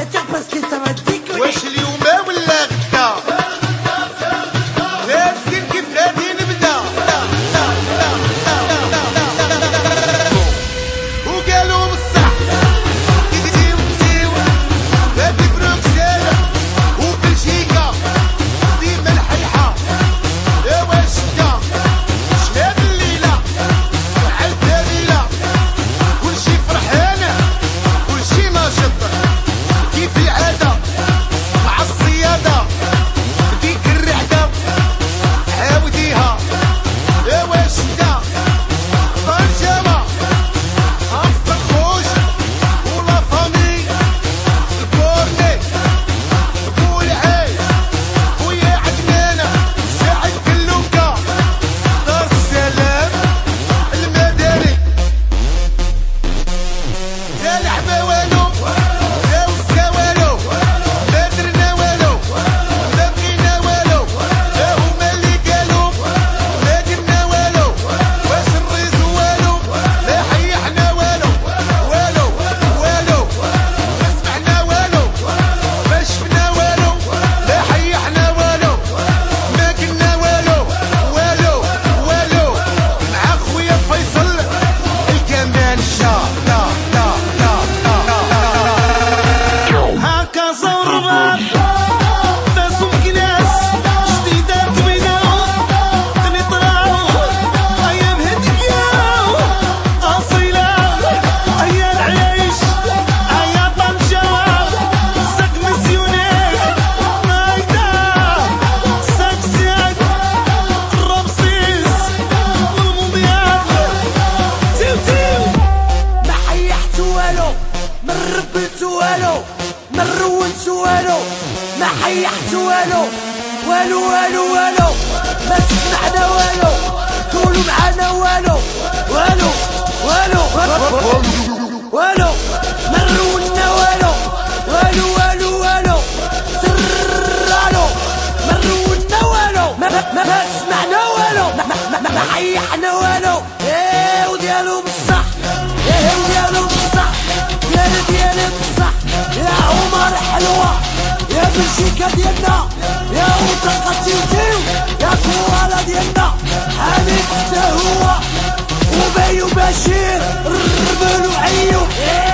dire parce que ça va décoller. واش اليوم ولا غدا لازم كيف غادي نبدا وقالوا بصح كيديو كتيو هادي بروكسل وبلجيكا ديما الحيحة ايوا شتا شهاد الليلة وعاد الليلة كلشي فرحان كلشي ناشط كيف العادة مع الصيادة ديك الرعدة عاوديها ايوا شتا خطر جامع أصدق خوش ولا فامي الكورني قول عاي خويا عدنانة ساعد كلوكا دار السلام المدني لا لعبة والو لا وسا والو ما درنا والو ما بغينا والو ها هما اللي قالوا ما درنا والو واش الريز والو لا حيحنا والو والو والو ما سمعنا والو ما شفنا والو لا حيحنا والو ما قلنا والو والو والو مع خويا فيصل الكمان شا لا لا لا هاكا زربان فاسهم كناس جديدات بيضاء تنطراو ايام هدية اصيلة ايا العيش ايا طنجة ساك مسيونيك نايدا ساك زياد الرمسيس والمونديال تيو تيو ما حيحت والو ما ربيت والو ما رولت والو ما حيحت والو والو والو والو ما سمعنا والو قولوا معانا والو والو والو والو ما رولنا والو والو والو والو سرالو ما رولنا والو ما سمعنا والو ما حيحنا والو ايه وديالو بصح ايه وديالو بصح ديالي بصح يا عمر حلوة يا بلجيكا ديالنا يا وطنقة تيوتيو يا كوالا ديالنا حميد حتى هو وبايو بشير الربل وعيو